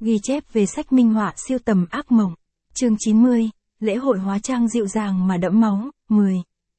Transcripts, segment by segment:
Ghi chép về sách minh họa siêu tầm ác mộng. Chương 90, lễ hội hóa trang dịu dàng mà đẫm máu, 10.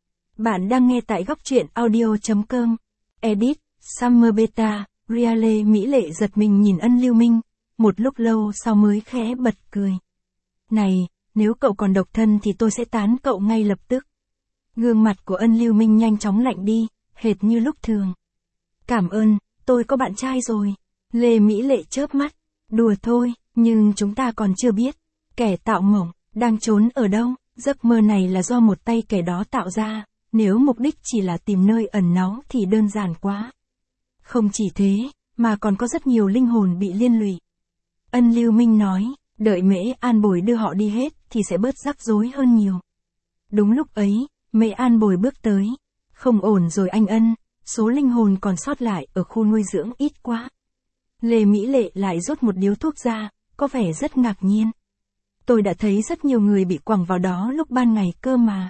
Bạn đang nghe tại góc truyện audio.com. Edit, Summer Beta, Riale mỹ lệ giật mình nhìn Ân Lưu Minh, một lúc lâu sau mới khẽ bật cười. Này, nếu cậu còn độc thân thì tôi sẽ tán cậu ngay lập tức. Gương mặt của Ân Lưu Minh nhanh chóng lạnh đi, hệt như lúc thường. Cảm ơn, tôi có bạn trai rồi. Lê Mỹ Lệ chớp mắt. Đùa thôi, nhưng chúng ta còn chưa biết. Kẻ tạo mộng, đang trốn ở đâu? Giấc mơ này là do một tay kẻ đó tạo ra, nếu mục đích chỉ là tìm nơi ẩn náu thì đơn giản quá. Không chỉ thế, mà còn có rất nhiều linh hồn bị liên lụy. Ân Lưu Minh nói, đợi Mễ An Bồi đưa họ đi hết thì sẽ bớt rắc rối hơn nhiều. Đúng lúc ấy, Mễ An Bồi bước tới. Không ổn rồi anh Ân, số linh hồn còn sót lại ở khu nuôi dưỡng ít quá. Lê Mỹ Lệ lại rút một điếu thuốc ra, có vẻ rất ngạc nhiên. Tôi đã thấy rất nhiều người bị quẳng vào đó lúc ban ngày cơ mà.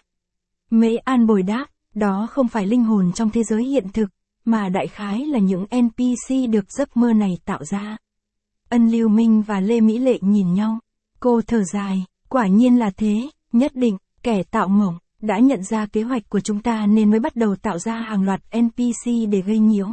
Mễ An Bồi đáp, đó không phải linh hồn trong thế giới hiện thực, mà đại khái là những NPC được giấc mơ này tạo ra. Ân Lưu Minh và Lê Mỹ Lệ nhìn nhau. Cô thở dài, quả nhiên là thế, nhất định, kẻ tạo mộng, đã nhận ra kế hoạch của chúng ta nên mới bắt đầu tạo ra hàng loạt NPC để gây nhiễu.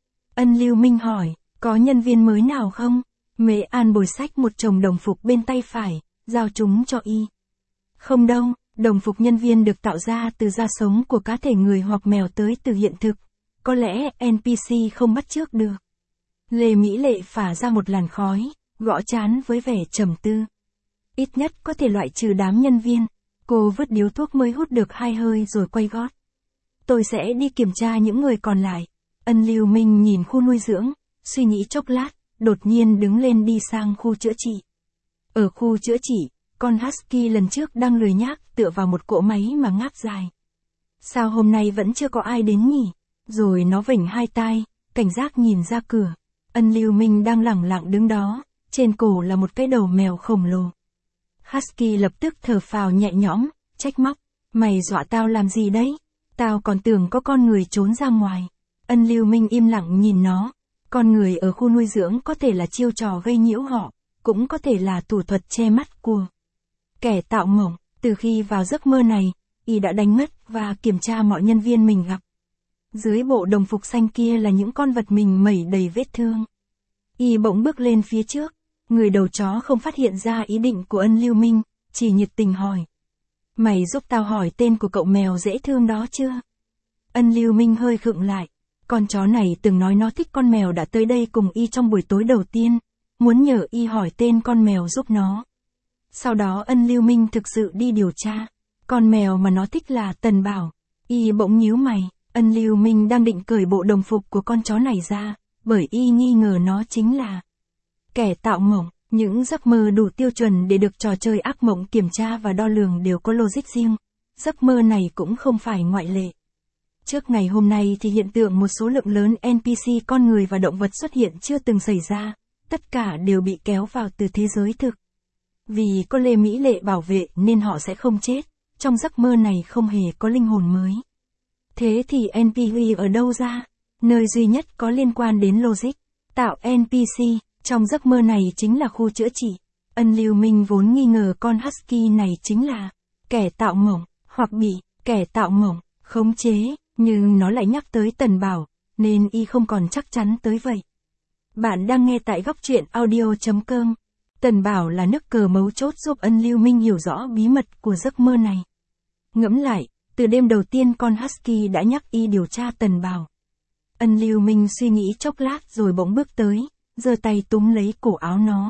Ân Lưu Minh hỏi, có nhân viên mới nào không? Mễ An Bồi xách một chồng đồng phục bên tay phải, giao chúng cho y. Không đâu, đồng phục nhân viên được tạo ra từ da sống của cá thể người hoặc mèo tới từ hiện thực. Có lẽ NPC không bắt chước được. Lê Mỹ Lệ phả ra một làn khói, gõ trán với vẻ trầm tư. Ít nhất có thể loại trừ đám nhân viên. Cô vứt điếu thuốc mới hút được 2 hơi rồi quay gót. Tôi sẽ đi kiểm tra những người còn lại. Ân Lưu Minh nhìn khu nuôi dưỡng, suy nghĩ chốc lát, đột nhiên đứng lên đi sang khu chữa trị. Ở khu chữa trị, con Husky lần trước đang lười nhác tựa vào một cỗ máy mà ngáp dài. Sao hôm nay vẫn chưa có ai đến nhỉ? Rồi nó vểnh hai tai, cảnh giác nhìn ra cửa. Ân Lưu Minh đang lẳng lặng đứng đó, trên cổ là một cái đầu mèo khổng lồ. Husky lập tức thở phào nhẹ nhõm, trách móc. Mày dọa tao làm gì đấy? Tao còn tưởng có con người trốn ra ngoài. Ân Lưu Minh im lặng nhìn nó. Con người ở khu nuôi dưỡng có thể là chiêu trò gây nhiễu họ, cũng có thể là thủ thuật che mắt của kẻ tạo mộng. Từ khi vào giấc mơ này, y đã đánh mất và kiểm tra mọi nhân viên mình gặp. Dưới bộ đồng phục xanh kia là những con vật mình mẩy đầy vết thương. Y bỗng bước lên phía trước. Người đầu chó không phát hiện ra ý định của Ân Lưu Minh, chỉ nhiệt tình hỏi. Mày giúp tao hỏi tên của cậu mèo dễ thương đó chưa? Ân Lưu Minh hơi khựng lại. Con chó này từng nói nó thích con mèo đã tới đây cùng y trong buổi tối đầu tiên, muốn nhờ y hỏi tên con mèo giúp nó. Sau đó Ân Lưu Minh thực sự đi điều tra. Con mèo mà nó thích là Tần Bảo. Y bỗng nhíu mày. Ân Lưu Minh đang định cởi bộ đồng phục của con chó này ra, bởi y nghi ngờ nó chính là kẻ tạo mộng. Những giấc mơ đủ tiêu chuẩn để được trò chơi ác mộng kiểm tra và đo lường đều có logic riêng. Giấc mơ này cũng không phải ngoại lệ. Trước ngày hôm nay thì hiện tượng một số lượng lớn NPC con người và động vật xuất hiện chưa từng xảy ra, tất cả đều bị kéo vào từ thế giới thực. Vì có Lê Mỹ Lệ bảo vệ nên họ sẽ không chết, trong giấc mơ này không hề có linh hồn mới. Thế thì NPC ở đâu ra? Nơi duy nhất có liên quan đến logic, tạo NPC, trong giấc mơ này chính là khu chữa trị. Ân Lưu Minh vốn nghi ngờ con Husky này chính là kẻ tạo mộng, hoặc bị kẻ tạo mộng khống chế, nhưng nó lại nhắc tới Tần Bảo, nên y không còn chắc chắn tới vậy. Bạn đang nghe tại góc truyện audio.com. Tần Bảo là nước cờ mấu chốt giúp Ân Lưu Minh hiểu rõ bí mật của giấc mơ này. Ngẫm lại, từ đêm đầu tiên con Husky đã nhắc y điều tra Tần Bảo. Ân Lưu Minh suy nghĩ chốc lát rồi bỗng bước tới, giơ tay túm lấy cổ áo nó.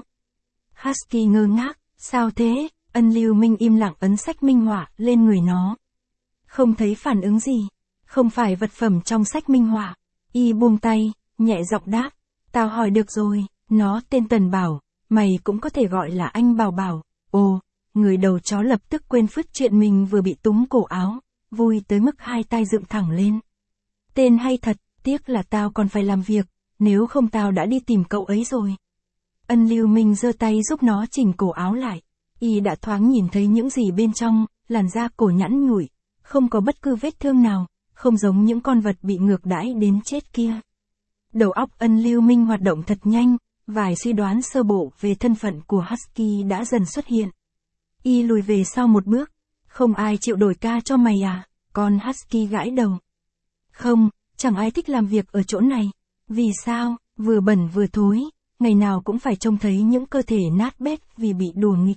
Husky ngơ ngác, sao thế? Ân Lưu Minh im lặng ấn sách minh họa lên người nó. Không thấy phản ứng gì. Không phải vật phẩm trong sách minh họa. Y buông tay, nhẹ giọng đáp. Tao hỏi được rồi, nó tên Tần Bảo, mày cũng có thể gọi là anh Bảo Bảo. Ồ, người đầu chó lập tức quên phứt chuyện mình vừa bị túm cổ áo, vui tới mức hai tay dựng thẳng lên. Tên hay thật, tiếc là tao còn phải làm việc, nếu không tao đã đi tìm cậu ấy rồi. Ân Lưu Minh giơ tay giúp nó chỉnh cổ áo lại. Y đã thoáng nhìn thấy những gì bên trong, làn da cổ nhẵn nhụi, không có bất cứ vết thương nào, không giống những con vật bị ngược đãi đến chết kia. Đầu óc Ân Lưu Minh hoạt động thật nhanh, vài suy đoán sơ bộ về thân phận của Husky đã dần xuất hiện. Y lùi về sau một bước. Không ai chịu đổi ca cho mày à? Con Husky gãi đầu. Không, chẳng ai thích làm việc ở chỗ này. Vì sao? Vừa bẩn vừa thối, ngày nào cũng phải trông thấy những cơ thể nát bét vì bị đùa nghịch.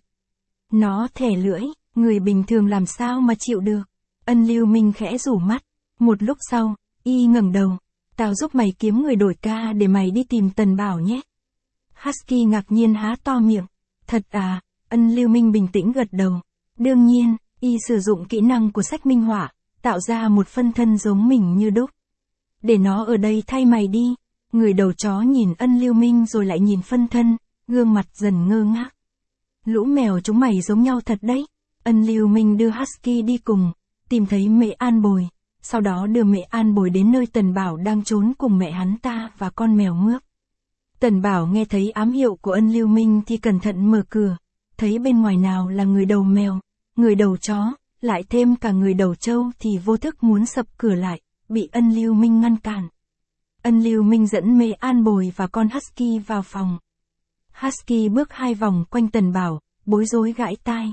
Nó thè lưỡi, người bình thường làm sao mà chịu được. Ân Lưu Minh khẽ rủ mắt. Một lúc sau, y ngẩng đầu. Tao giúp mày kiếm người đổi ca để mày đi tìm Tần Bảo nhé. Husky ngạc nhiên há to miệng. Thật à? Ân Lưu Minh bình tĩnh gật đầu. Đương nhiên, y sử dụng kỹ năng của sách minh họa, tạo ra một phân thân giống mình như đúc. Để nó ở đây thay mày đi. Người đầu chó nhìn Ân Lưu Minh rồi lại nhìn phân thân, gương mặt dần ngơ ngác. Lũ mèo chúng mày giống nhau thật đấy. Ân Lưu Minh đưa Husky đi cùng, tìm thấy Mễ An Bồi, sau đó đưa Mễ An Bồi đến nơi Tần Bảo đang trốn cùng mẹ hắn ta và con mèo Mướp. Tần Bảo nghe thấy ám hiệu của Ân Lưu Minh thì cẩn thận mở cửa, thấy bên ngoài nào là người đầu mèo, người đầu chó, lại thêm cả người đầu trâu thì vô thức muốn sập cửa lại, bị Ân Lưu Minh ngăn cản. Ân Lưu Minh dẫn Mễ An Bồi và con Husky vào phòng. Husky bước 2 vòng quanh Tần Bảo, bối rối gãi tai.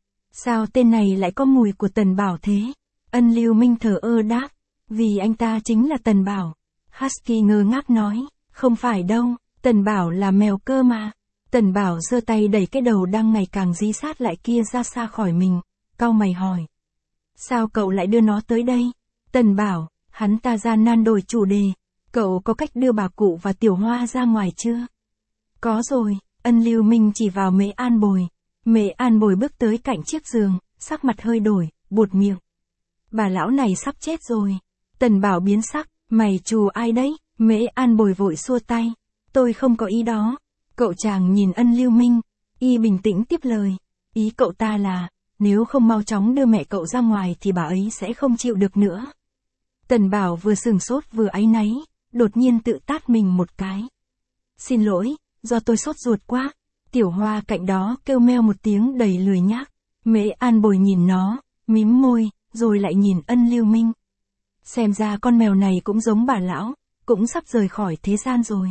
Sao tên này lại có mùi của Tần Bảo thế? Ân Lưu Minh thờ ơ đáp, vì anh ta chính là Tần Bảo. Husky ngơ ngác nói, không phải đâu, Tần Bảo là mèo cơ mà. Tần Bảo giơ tay đẩy cái đầu đang ngày càng dí sát lại kia ra xa khỏi mình, cau mày hỏi. Sao cậu lại đưa nó tới đây? Tần Bảo, hắn ta gian nan đổi chủ đề. Cậu có cách đưa bà cụ và Tiểu Hoa ra ngoài chưa? Có rồi, Ân Lưu Minh chỉ vào Mễ An Bồi. Mễ An Bồi bước tới cạnh chiếc giường, sắc mặt hơi đổi, buột miệng. Bà lão này sắp chết rồi. Tần Bảo biến sắc, mày trù ai đấy? Mễ An Bồi vội xua tay. Tôi không có ý đó. Cậu chàng nhìn Ân Lưu Minh, y bình tĩnh tiếp lời. Ý cậu ta là, nếu không mau chóng đưa mẹ cậu ra ngoài thì bà ấy sẽ không chịu được nữa. Tần Bảo vừa sửng sốt vừa áy náy, đột nhiên tự tát mình một cái. Xin lỗi, do tôi sốt ruột quá. Tiểu Hoa cạnh đó kêu meo một tiếng đầy lười nhác. Mễ An Bồi nhìn nó, mím môi, rồi lại nhìn Ân Lưu Minh. Xem ra con mèo này cũng giống bà lão, cũng sắp rời khỏi thế gian rồi.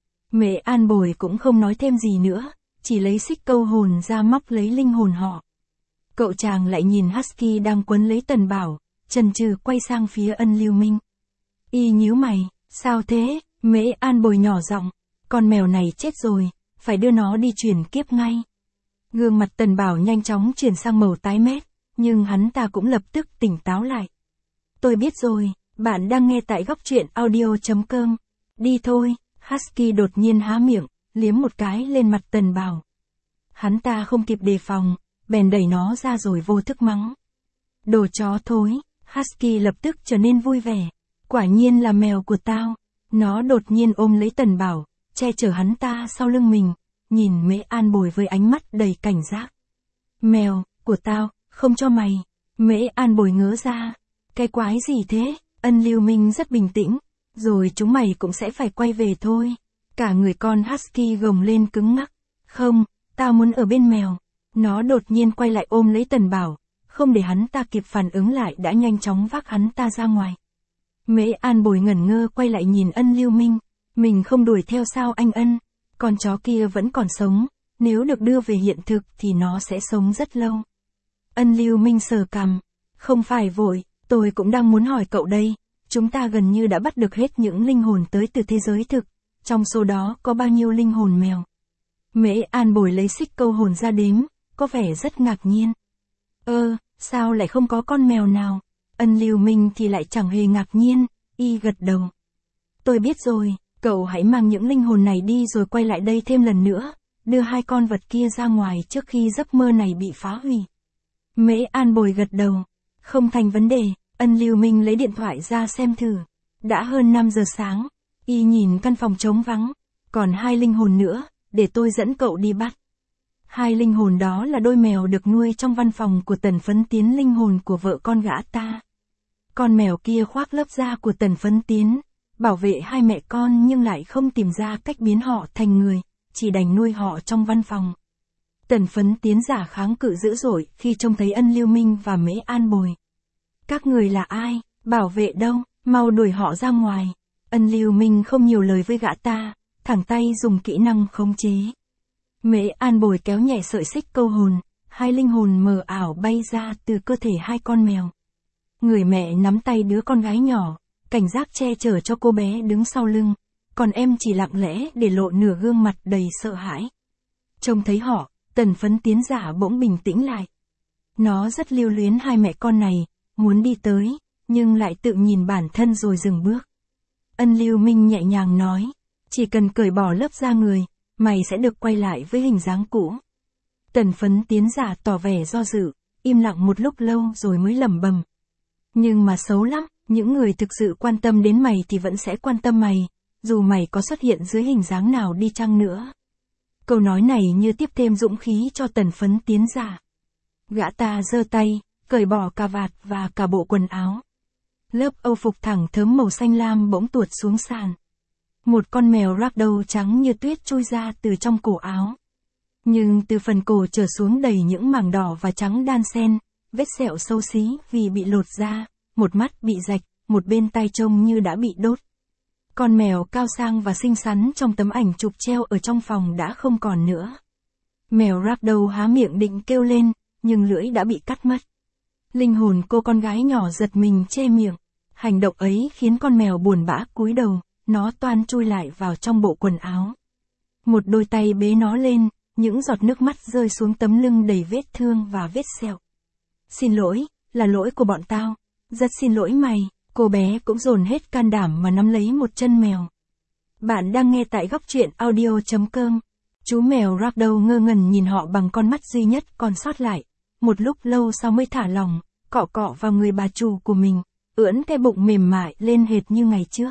Mễ An Bồi cũng không nói thêm gì nữa, chỉ lấy xích câu hồn ra móc lấy linh hồn họ. Cậu chàng lại nhìn Husky đang quấn lấy Tần Bảo, chần chừ quay sang phía Ân Lưu Minh. Y nhíu mày, sao thế? Mễ An Bồi nhỏ giọng, con mèo này chết rồi, phải đưa nó đi chuyển kiếp ngay. Gương mặt Tần Bảo nhanh chóng chuyển sang màu tái mét, nhưng hắn ta cũng lập tức tỉnh táo lại. Tôi biết rồi, bạn đang nghe tại góc truyện audio.com. Đi thôi. Husky đột nhiên há miệng, liếm một cái lên mặt Tần Bảo. Hắn ta không kịp đề phòng, bèn đẩy nó ra rồi vô thức mắng. Đồ chó thối. Husky lập tức trở nên vui vẻ. Quả nhiên là mèo của tao. Nó đột nhiên ôm lấy Tần Bảo, che chở hắn ta sau lưng mình, nhìn Mễ An Bồi với ánh mắt đầy cảnh giác. Mèo, của tao, không cho mày. Mễ An Bồi ngớ ra. Cái quái gì thế? Ân Lưu Minh rất bình tĩnh. Rồi chúng mày cũng sẽ phải quay về thôi. Cả người con Husky gồng lên cứng ngắc. Không, tao muốn ở bên mèo. Nó đột nhiên quay lại ôm lấy Tần Bảo, không để hắn ta kịp phản ứng lại đã nhanh chóng vác hắn ta ra ngoài. Mễ An Bồi ngẩn ngơ quay lại nhìn Ân Lưu Minh. Mình không đuổi theo sao anh Ân? Con chó kia vẫn còn sống, nếu được đưa về hiện thực thì nó sẽ sống rất lâu. Ân Lưu Minh sờ cằm. Không phải vội, tôi cũng đang muốn hỏi cậu đây. Chúng ta gần như đã bắt được hết những linh hồn tới từ thế giới thực, trong số đó có bao nhiêu linh hồn mèo? Mễ An Bồi lấy xích câu hồn ra đếm, có vẻ rất ngạc nhiên. Sao lại không có con mèo nào? Ân Lưu Minh thì lại chẳng hề ngạc nhiên, y gật đầu. Tôi biết rồi, cậu hãy mang những linh hồn này đi rồi quay lại đây thêm lần nữa, đưa 2 con vật kia ra ngoài trước khi giấc mơ này bị phá hủy. Mễ An Bồi gật đầu. Không thành vấn đề. Ân Lưu Minh lấy điện thoại ra xem thử. Đã hơn 5 giờ sáng. Y nhìn căn phòng trống vắng. Còn 2 linh hồn nữa, để tôi dẫn cậu đi bắt. 2 linh hồn đó là đôi mèo được nuôi trong văn phòng của Tần Phấn Tiến, linh hồn của vợ con gã ta. Con mèo kia khoác lớp da của Tần Phấn Tiến, bảo vệ 2 mẹ con nhưng lại không tìm ra cách biến họ thành người, chỉ đành nuôi họ trong văn phòng. Tần Phấn Tiến giả kháng cự dữ dội khi trông thấy Ân Lưu Minh và Mễ An Bồi. Các người là ai? Bảo vệ đâu? Mau đuổi họ ra ngoài. Ân Lưu Minh không nhiều lời với gã ta, thẳng tay dùng kỹ năng khống chế. Mễ An Bồi kéo nhẹ sợi xích câu hồn, hai linh hồn mờ ảo bay ra từ cơ thể hai con mèo. Người mẹ nắm tay đứa con gái nhỏ, cảnh giác che chở cho cô bé đứng sau lưng, còn em chỉ lặng lẽ để lộ nửa gương mặt đầy sợ hãi. Trông thấy họ, Tần Phấn Tiến giả bỗng bình tĩnh lại. Nó rất lưu luyến hai mẹ con này, muốn đi tới, nhưng lại tự nhìn bản thân rồi dừng bước. Ân Lưu Minh nhẹ nhàng nói, chỉ cần cởi bỏ lớp da người, mày sẽ được quay lại với hình dáng cũ. Tần Phấn Tiến giả tỏ vẻ do dự, im lặng một lúc lâu rồi mới lẩm bẩm. Nhưng mà xấu lắm, những người thực sự quan tâm đến mày thì vẫn sẽ quan tâm mày, dù mày có xuất hiện dưới hình dáng nào đi chăng nữa. Câu nói này như tiếp thêm dũng khí cho Tần Phấn Tiến giả. Gã ta giơ tay, cởi bỏ cà vạt và cả bộ quần áo. Lớp âu phục thẳng thớm màu xanh lam bỗng tuột xuống sàn. Một con mèo ragdoll trắng như tuyết chui ra từ trong cổ áo. Nhưng từ phần cổ trở xuống đầy những mảng đỏ và trắng đan xen, vết sẹo xấu xí vì bị lột da, một mắt bị rạch, một bên tai trông như đã bị đốt. Con mèo cao sang và xinh xắn trong tấm ảnh chụp treo ở trong phòng đã không còn nữa. Mèo ragdoll há miệng định kêu lên, nhưng lưỡi đã bị cắt mất. Linh hồn cô con gái nhỏ giật mình che miệng. Hành động ấy khiến con mèo buồn bã cúi đầu, nó toan chui lại vào trong bộ quần áo. Một đôi tay bế nó lên, những giọt nước mắt rơi xuống tấm lưng đầy vết thương và vết sẹo. Xin lỗi, là lỗi của bọn tao. Rất xin lỗi mày. Cô bé cũng dồn hết can đảm mà nắm lấy một chân mèo. Bạn đang nghe tại góc truyện audio.com. Chú mèo ragdoll ngơ ngẩn nhìn họ bằng con mắt duy nhất còn sót lại. Một lúc lâu sau mới thả lỏng, cọ cọ vào người bà chủ của mình, ưỡn cái bụng mềm mại lên hệt như ngày trước.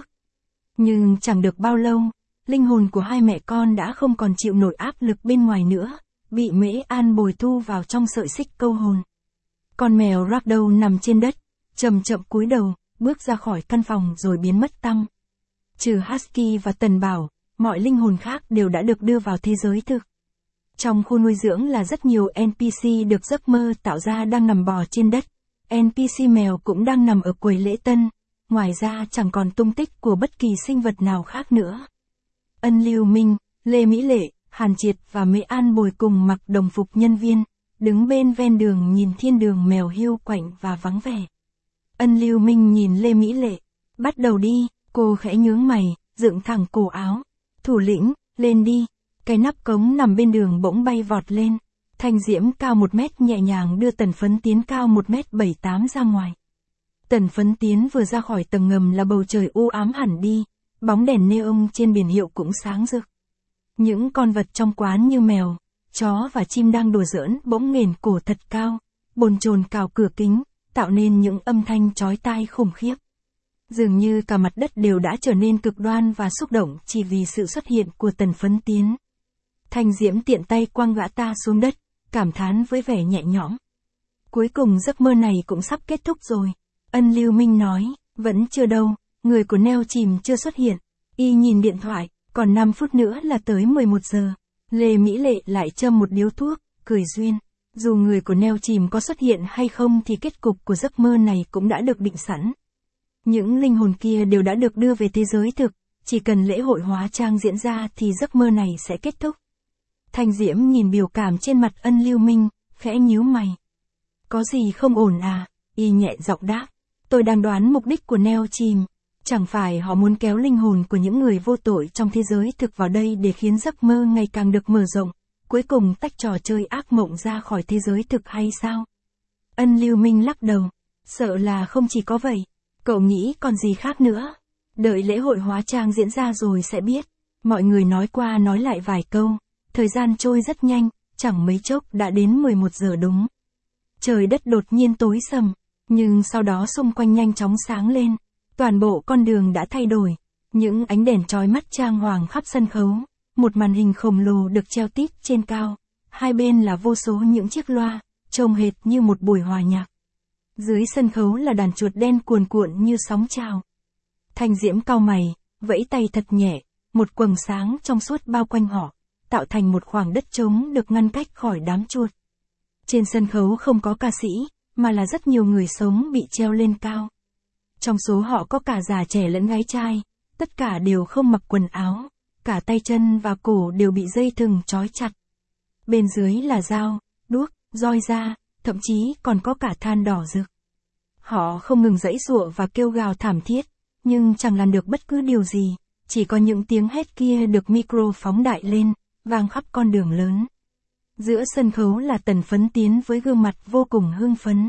Nhưng chẳng được bao lâu, linh hồn của hai mẹ con đã không còn chịu nổi áp lực bên ngoài nữa, bị Mễ An Bồi thu vào trong sợi xích câu hồn. Con mèo ragdoll nằm trên đất, chậm chậm cúi đầu, bước ra khỏi căn phòng rồi biến mất tăm. Trừ Husky và Tần Bảo, mọi linh hồn khác đều đã được đưa vào thế giới thực. Trong khu nuôi dưỡng là rất nhiều NPC được giấc mơ tạo ra đang nằm bò trên đất. NPC mèo cũng đang nằm ở quầy lễ tân, ngoài ra chẳng còn tung tích của bất kỳ sinh vật nào khác nữa. Ân Lưu Minh, Lê Mỹ Lệ, Hàn Triệt và Mễ An Bồi cùng mặc đồng phục nhân viên, đứng bên ven đường nhìn thiên đường mèo hiu quạnh và vắng vẻ. Ân Lưu Minh nhìn Lê Mỹ Lệ, bắt đầu đi, cô khẽ nhướng mày, dựng thẳng cổ áo. Thủ lĩnh, lên đi. Cái nắp cống nằm bên đường bỗng bay vọt lên. Thanh diễm cao 1 mét nhẹ nhàng đưa Tần Phấn Tiến cao 1m78 ra ngoài. Tần Phấn Tiến vừa ra khỏi tầng ngầm là bầu trời u ám hẳn đi, bóng đèn neon trên biển hiệu cũng sáng rực. Những con vật trong quán như mèo, chó và chim đang đùa giỡn bỗng nghển cổ thật cao, bồn chồn cào cửa kính, tạo nên những âm thanh chói tai khủng khiếp. Dường như cả mặt đất đều đã trở nên cực đoan và xúc động chỉ vì sự xuất hiện của Tần Phấn Tiến. Thanh diễm tiện tay quăng gã ta xuống đất, cảm thán với vẻ nhẹ nhõm. Cuối cùng giấc mơ này cũng sắp kết thúc rồi. Ân Lưu Minh nói, vẫn chưa đâu, người của Neo Chìm chưa xuất hiện. Y nhìn điện thoại, còn 5 phút nữa là tới 11 giờ. Lê Mỹ Lệ lại châm một điếu thuốc, cười duyên. Dù người của Neo Chìm có xuất hiện hay không thì kết cục của giấc mơ này cũng đã được định sẵn. Những linh hồn kia đều đã được đưa về thế giới thực, chỉ cần lễ hội hóa trang diễn ra thì giấc mơ này sẽ kết thúc. Thanh diễm nhìn biểu cảm trên mặt Ân Lưu Minh, khẽ nhíu mày. Có gì không ổn à? Y nhẹ giọng đáp. Tôi đang đoán mục đích của Neo Chìm. Chẳng phải họ muốn kéo linh hồn của những người vô tội trong thế giới thực vào đây để khiến giấc mơ ngày càng được mở rộng, cuối cùng tách trò chơi ác mộng ra khỏi thế giới thực hay sao? Ân Lưu Minh lắc đầu. Sợ là không chỉ có vậy. Cậu nghĩ còn gì khác nữa? Đợi lễ hội hóa trang diễn ra rồi sẽ biết. Mọi người nói qua nói lại vài câu. Thời gian trôi rất nhanh, chẳng mấy chốc đã đến 11 giờ đúng. Trời đất đột nhiên tối sầm, nhưng sau đó xung quanh nhanh chóng sáng lên. Toàn bộ con đường đã thay đổi. Những ánh đèn chói mắt trang hoàng khắp sân khấu. Một màn hình khổng lồ được treo tít trên cao. Hai bên là vô số những chiếc loa, trông hệt như một buổi hòa nhạc. Dưới sân khấu là đàn chuột đen cuồn cuộn như sóng trào. Thanh diễm cau mày, vẫy tay thật nhẹ, một quầng sáng trong suốt bao quanh họ, tạo thành một khoảng đất trống được ngăn cách khỏi đám chuột. Trên sân khấu không có ca sĩ, mà là rất nhiều người sống bị treo lên cao. Trong số họ có cả già trẻ lẫn gái trai, tất cả đều không mặc quần áo, cả tay chân và cổ đều bị dây thừng trói chặt. Bên dưới là dao, đuốc, roi da, thậm chí còn có cả than đỏ rực. Họ không ngừng giãy giụa và kêu gào thảm thiết, nhưng chẳng làm được bất cứ điều gì, chỉ có những tiếng hét kia được micro phóng đại lên, vang khắp con đường lớn. Giữa sân khấu là Tần Phấn Tiến với gương mặt vô cùng hưng phấn.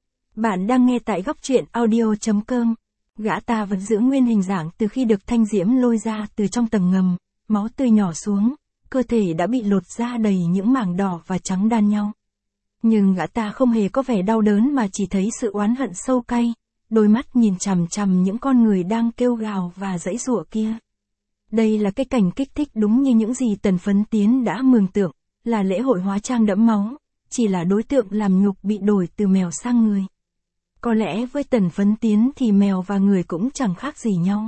Bạn đang nghe tại góc truyện audio.com. Gã ta vẫn giữ nguyên hình dạng từ khi được Thanh Diễm lôi ra từ trong tầng ngầm, máu tươi nhỏ xuống, cơ thể đã bị lột ra đầy những mảng đỏ và trắng đan nhau. Nhưng gã ta không hề có vẻ đau đớn mà chỉ thấy sự oán hận sâu cay, đôi mắt nhìn chằm chằm những con người đang kêu gào và giãy giụa kia. Đây là cái cảnh kích thích đúng như những gì Tần Phấn Tiến đã mường tượng, là lễ hội hóa trang đẫm máu, chỉ là đối tượng làm nhục bị đổi từ mèo sang người. Có lẽ với Tần Phấn Tiến thì mèo và người cũng chẳng khác gì nhau.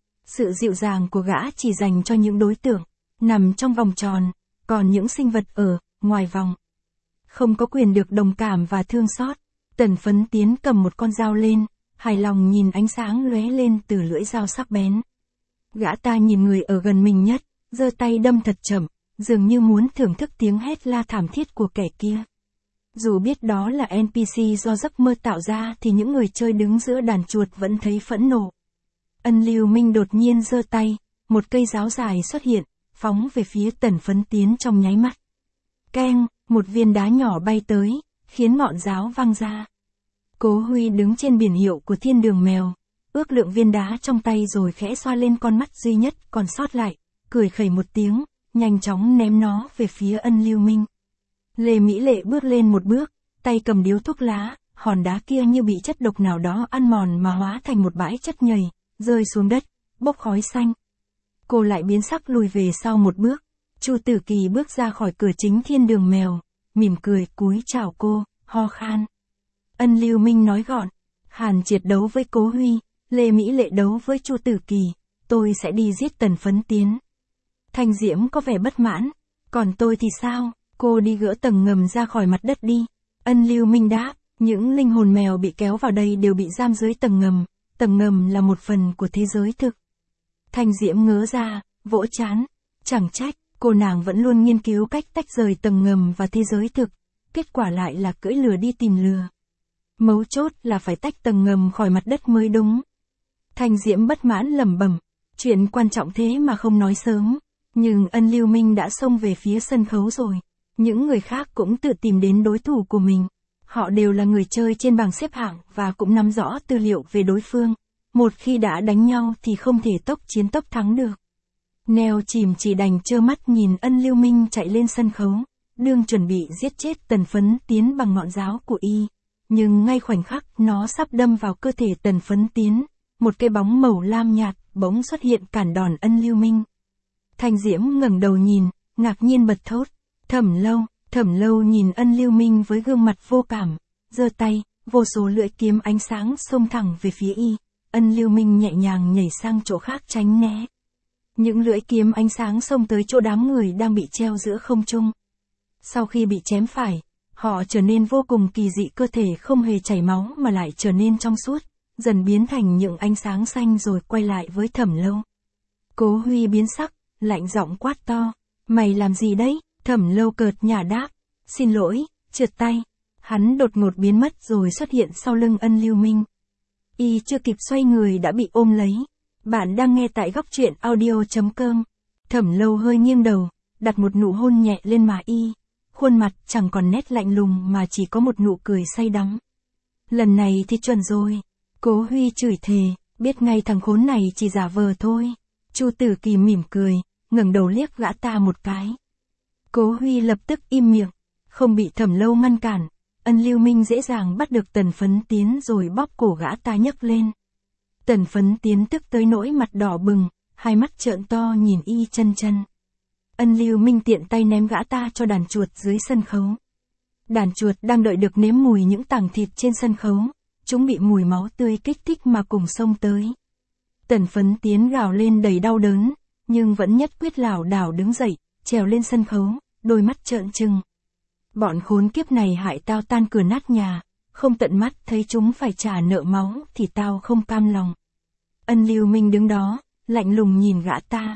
Sự dịu dàng của gã chỉ dành cho những đối tượng nằm trong vòng tròn, còn những sinh vật ở ngoài vòng không có quyền được đồng cảm và thương xót. Tần Phấn Tiến cầm một con dao lên, hài lòng nhìn ánh sáng lóe lên từ lưỡi dao sắc bén. Gã ta nhìn người ở gần mình nhất, giơ tay đâm thật chậm, dường như muốn thưởng thức tiếng hét la thảm thiết của kẻ kia. Dù biết đó là NPC do giấc mơ tạo ra thì những người chơi đứng giữa đàn chuột vẫn thấy phẫn nộ. Ân Lưu Minh đột nhiên giơ tay, một cây giáo dài xuất hiện, phóng về phía Tần Phấn Tiến trong nháy mắt. Keng, một viên đá nhỏ bay tới, khiến ngọn giáo văng ra. Cố Huy đứng trên biển hiệu của Thiên Đường Mèo, ước lượng viên đá trong tay rồi khẽ xoa lên con mắt duy nhất còn sót lại, cười khẩy một tiếng, nhanh chóng ném nó về phía Ân Lưu Minh. Lê Mỹ Lệ bước lên một bước, tay cầm điếu thuốc lá, hòn đá kia như bị chất độc nào đó ăn mòn mà hóa thành một bãi chất nhầy, rơi xuống đất, bốc khói xanh. Cô lại biến sắc lùi về sau một bước. Chu Tử Kỳ bước ra khỏi cửa chính Thiên Đường Mèo, mỉm cười cúi chào cô, ho khan. Ân Lưu Minh nói gọn, Hàn Triệt đấu với Cố Huy, Lê Mỹ Lệ đấu với Chu Tử Kỳ, tôi sẽ đi giết Tần Phấn Tiến. Thanh Diễm có vẻ bất mãn, còn tôi thì sao? Cô đi gỡ tầng ngầm ra khỏi mặt đất đi. Ân Lưu Minh đáp, những linh hồn mèo bị kéo vào đây đều bị giam dưới tầng ngầm là một phần của thế giới thực. Thanh Diễm ngớ ra, vỗ trán, chẳng trách, cô nàng vẫn luôn nghiên cứu cách tách rời tầng ngầm và thế giới thực, kết quả lại là cưỡi lừa đi tìm lừa. Mấu chốt là phải tách tầng ngầm khỏi mặt đất mới đúng. Thanh Diễm bất mãn lẩm bẩm, chuyện quan trọng thế mà không nói sớm, nhưng Ân Lưu Minh đã xông về phía sân khấu rồi. Những người khác cũng tự tìm đến đối thủ của mình. Họ đều là người chơi trên bảng xếp hạng và cũng nắm rõ tư liệu về đối phương. Một khi đã đánh nhau thì không thể tốc chiến tốc thắng được. Neo Chìm chỉ đành trơ mắt nhìn Ân Lưu Minh chạy lên sân khấu, đương chuẩn bị giết chết Tần Phấn Tiến bằng ngọn giáo của y. Nhưng ngay khoảnh khắc nó sắp đâm vào cơ thể Tần Phấn Tiến, một cái bóng màu lam nhạt bỗng xuất hiện cản đòn Ân Lưu Minh. Thanh Diễm ngẩng đầu nhìn, ngạc nhiên bật thốt. Thẩm Lâu nhìn Ân Lưu Minh với gương mặt vô cảm, giơ tay, vô số lưỡi kiếm ánh sáng xông thẳng về phía y. Ân Lưu Minh nhẹ nhàng nhảy sang chỗ khác tránh né. Những lưỡi kiếm ánh sáng xông tới chỗ đám người đang bị treo giữa không trung. Sau khi bị chém phải, họ trở nên vô cùng kỳ dị, cơ thể không hề chảy máu mà lại trở nên trong suốt, dần biến thành những ánh sáng xanh rồi quay lại với Thẩm Lâu. Cố Huy biến sắc, lạnh giọng quát to, mày làm gì đấy? Thẩm Lâu cợt nhả đáp, xin lỗi, trượt tay. Hắn đột ngột biến mất rồi xuất hiện sau lưng Ân Lưu Minh. Y chưa kịp xoay người đã bị ôm lấy. Bạn đang nghe tại góc truyện audio.com. Thẩm Lâu hơi nghiêng đầu, đặt một nụ hôn nhẹ lên má y. Khuôn mặt chẳng còn nét lạnh lùng mà chỉ có một nụ cười say đắm. Lần này thì chuẩn rồi. Cố Huy chửi thề, biết ngay thằng khốn này chỉ giả vờ thôi. Chu Tử Kỳ mỉm cười, ngẩng đầu liếc gã ta một cái. Cố Huy lập tức im miệng, không bị Thẩm Lâu ngăn cản. Ân Lưu Minh dễ dàng bắt được Tần Phấn Tiến rồi bóp cổ gã ta nhấc lên. Tần Phấn Tiến tức tới nỗi mặt đỏ bừng, hai mắt trợn to nhìn y chân. Ân Lưu Minh tiện tay ném gã ta cho đàn chuột dưới sân khấu. Đàn chuột đang đợi được nếm mùi những tảng thịt trên sân khấu, chúng bị mùi máu tươi kích thích mà cùng xông tới. Tần Phấn Tiến gào lên đầy đau đớn, nhưng vẫn nhất quyết lảo đảo đứng dậy, trèo lên sân khấu, đôi mắt trợn trừng. Bọn khốn kiếp này hại tao tan cửa nát nhà, không tận mắt thấy chúng phải trả nợ máu thì tao không cam lòng. Ân Lưu Minh đứng đó, lạnh lùng nhìn gã ta.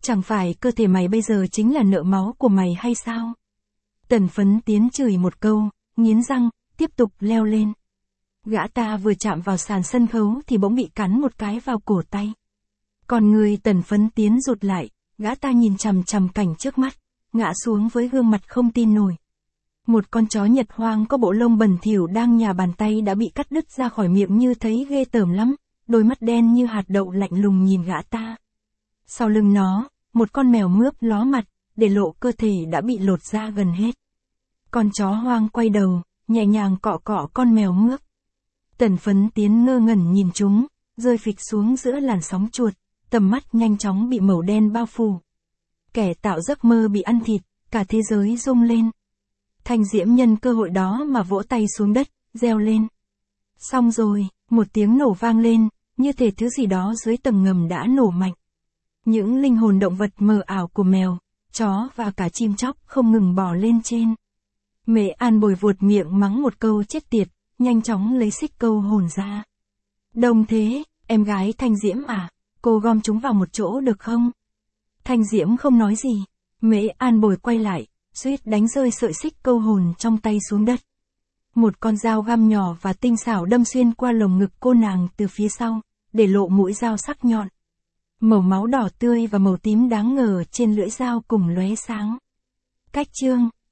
Chẳng phải cơ thể mày bây giờ chính là nợ máu của mày hay sao? Tần Phấn Tiến chửi một câu, nghiến răng, tiếp tục leo lên. Gã ta vừa chạm vào sàn sân khấu thì bỗng bị cắn một cái vào cổ tay. Còn người Tần Phấn Tiến rụt lại, gã ta nhìn chằm chằm cảnh trước mắt, ngã xuống với gương mặt không tin nổi. Một con chó Nhật hoang có bộ lông bẩn thỉu đang nhả bàn tay đã bị cắt đứt ra khỏi miệng như thấy ghê tởm lắm, đôi mắt đen như hạt đậu lạnh lùng nhìn gã ta. Sau lưng nó, một con mèo mướp ló mặt, để lộ cơ thể đã bị lột ra gần hết. Con chó hoang quay đầu, nhẹ nhàng cọ cọ con mèo mướp. Tần Phấn Tiến ngơ ngẩn nhìn chúng, rơi phịch xuống giữa làn sóng chuột, tầm mắt nhanh chóng bị màu đen bao phủ. Kẻ tạo giấc mơ bị ăn thịt, cả thế giới rung lên. Thanh Diễm nhân cơ hội đó mà vỗ tay xuống đất, reo lên. Xong rồi, một tiếng nổ vang lên, như thể thứ gì đó dưới tầng ngầm đã nổ mạnh. Những linh hồn động vật mờ ảo của mèo, chó và cả chim chóc không ngừng bò lên trên. Mẹ An Bồi vuột miệng mắng một câu chết tiệt, nhanh chóng lấy xích câu hồn ra. Đông thế, em gái Thanh Diễm à, cô gom chúng vào một chỗ được không? Thanh Diễm không nói gì. Mẹ An Bồi quay lại, suýt đánh rơi sợi xích câu hồn trong tay xuống đất. Một con dao găm nhỏ và tinh xảo đâm xuyên qua lồng ngực cô nàng từ phía sau, để lộ mũi dao sắc nhọn. Màu máu đỏ tươi và màu tím đáng ngờ trên lưỡi dao cùng lóe sáng. Cách chương